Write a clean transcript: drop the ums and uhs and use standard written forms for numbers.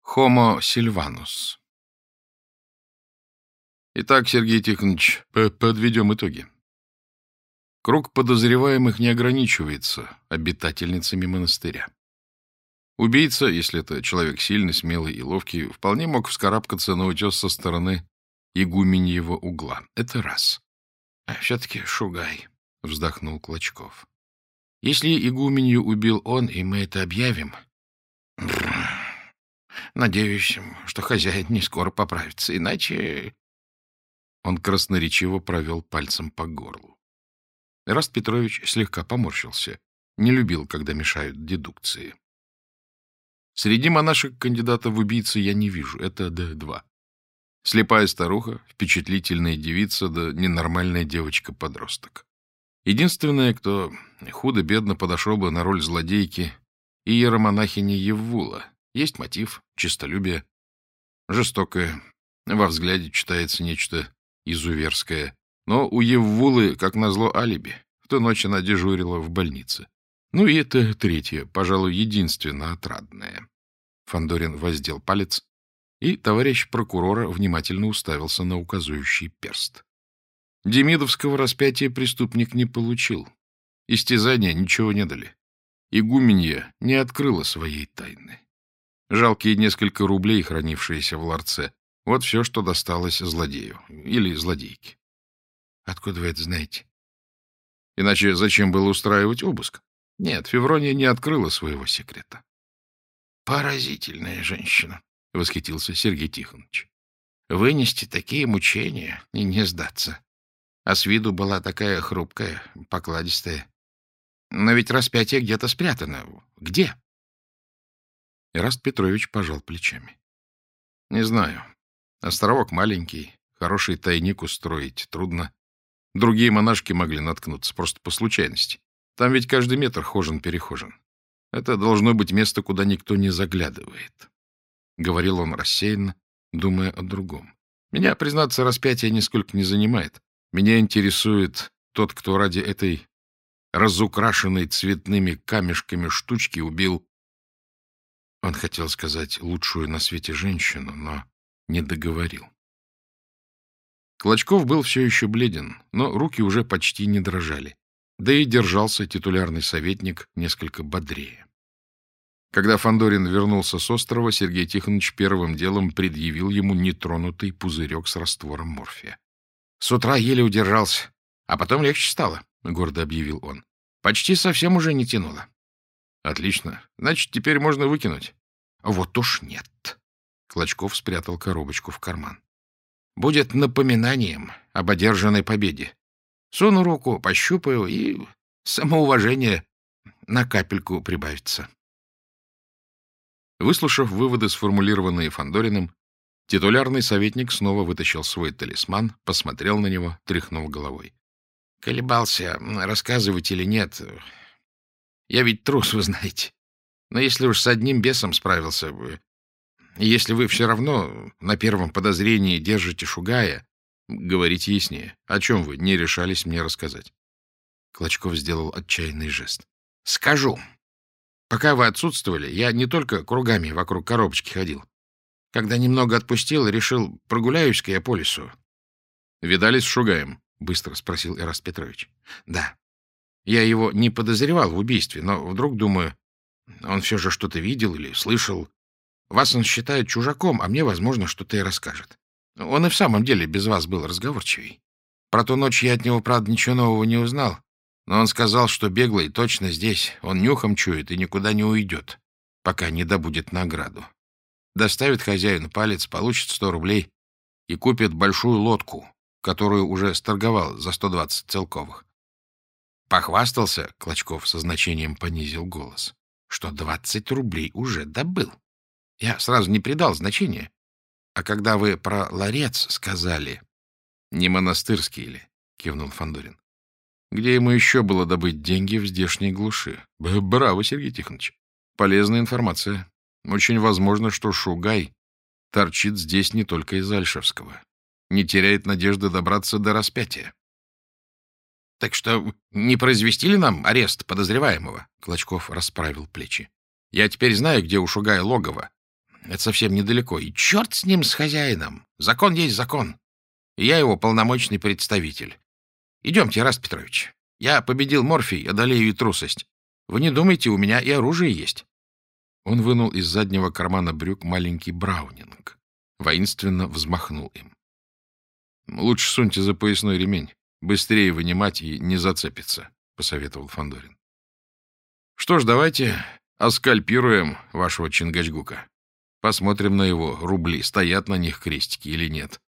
Homo silvanus. Итак, Сергей Тихонович, подведем итоги. Круг подозреваемых не ограничивается обитательницами монастыря. Убийца, если это человек сильный, смелый и ловкий, вполне мог вскарабкаться на утес со стороны игуменьего угла. Это раз. — А все-таки Шугай, — вздохнул Клочков. — Если игуменью убил он, и мы это объявим... Надеюсь, что хозяин не скоро поправится, иначе... Он красноречиво провел пальцем по горлу. Эраст Петрович слегка поморщился. Не любил, когда мешают дедукции. Среди монашек кандидата в убийцы я не вижу. Это Д2. Слепая старуха, впечатлительная девица, да ненормальная девочка-подросток. Единственное, кто худо-бедно подошел бы на роль злодейки, иеромонахиня Еввула. Есть мотив, честолюбие, жестокое. Во взгляде читается нечто изуверское. Но у Еввулы, как назло, алиби. В ту ночь она дежурила в больнице. Ну и это третье, пожалуй, единственно отрадное. Фандорин воздел палец, и товарищ прокурора внимательно уставился на указующий перст. Демидовского распятия преступник не получил. Истязания ничего не дали. Игуменья не открыла своей тайны. Жалкие несколько рублей, хранившиеся в ларце, вот все, что досталось злодею или злодейке. Откуда вы это знаете? Иначе зачем было устраивать обыск? Нет, Феврония не открыла своего секрета. Поразительная женщина, — восхитился Сергей Тихонович. Вынести такие мучения и не сдаться. А с виду была такая хрупкая, покладистая. Но ведь распятие где-то спрятано. Где? Эраст Петрович пожал плечами. Не знаю. Островок маленький, хороший тайник устроить трудно. Другие монашки могли наткнуться просто по случайности. Там ведь каждый метр хожен-перехожен. Это должно быть место, куда никто не заглядывает. Говорил он рассеянно, думая о другом. Меня, признаться, распятие нисколько не занимает. Меня интересует тот, кто ради этой разукрашенной цветными камешками штучки убил... Он хотел сказать лучшую на свете женщину, но не договорил. Клочков был все еще бледен, но руки уже почти не дрожали. Да и держался титулярный советник несколько бодрее. Когда Фандорин вернулся с острова, Сергей Тихонович первым делом предъявил ему нетронутый пузырек с раствором морфия. — С утра еле удержался, а потом легче стало, — гордо объявил он. — Почти совсем уже не тянуло. — Отлично. Значит, теперь можно выкинуть. — Вот уж нет. Клочков спрятал коробочку в карман. — Будет напоминанием об одержанной победе. Суну руку, пощупаю, и самоуважение на капельку прибавится. Выслушав выводы, сформулированные Фандориным, титулярный советник снова вытащил свой талисман, посмотрел на него, тряхнул головой. — Колебался, рассказывать или нет. Я ведь трус, вы знаете. Но если уж с одним бесом справился, если вы все равно на первом подозрении держите Шугая, говорите яснее. О чем вы не решались мне рассказать? Клочков сделал отчаянный жест. — Скажу. Пока вы отсутствовали, я не только кругами вокруг коробочки ходил. Когда немного отпустил, решил, прогуляюсь-ка я по лесу. — Видались с Шугаем? — быстро спросил Эраст Петрович. — Да. Я его не подозревал в убийстве, но вдруг, думаю, он все же что-то видел или слышал. Вас он считает чужаком, а мне, возможно, что-то и расскажет. Он и в самом деле без вас был разговорчивей. Про ту ночь я от него, правда, ничего нового не узнал, но он сказал, что беглый точно здесь, он нюхом чует и никуда не уйдет, пока не добудет награду. Доставит хозяину палец, получит 100 рублей и купит большую лодку, которую уже сторговал за 120 целковых. Похвастался, Клочков со значением понизил голос, что 20 рублей уже добыл. Я сразу не придал значения. А когда вы про ларец сказали... — Не монастырский ли? — кивнул Фандорин. — Где ему еще было добыть деньги в здешней глуши? Браво, Сергей Тихонович. Полезная информация. Очень возможно, что Шугай торчит здесь не только из Альшевского. Не теряет надежды добраться до распятия. — Так что не произвести ли нам арест подозреваемого? Клочков расправил плечи. — Я теперь знаю, где у Шугая логово. Это совсем недалеко. И черт с ним, с хозяином. Закон есть закон. И я его полномочный представитель. Идемте, Раст Петрович. Я победил морфий, одолею и трусость. Вы не думайте, у меня и оружие есть». Он вынул из заднего кармана брюк маленький браунинг. Воинственно взмахнул им. «Лучше суньте за поясной ремень. Быстрее вынимать и не зацепиться», — посоветовал Фандорин. «Что ж, давайте оскальпируем вашего Чингачгука. Посмотрим на его рубли, стоят на них крестики или нет».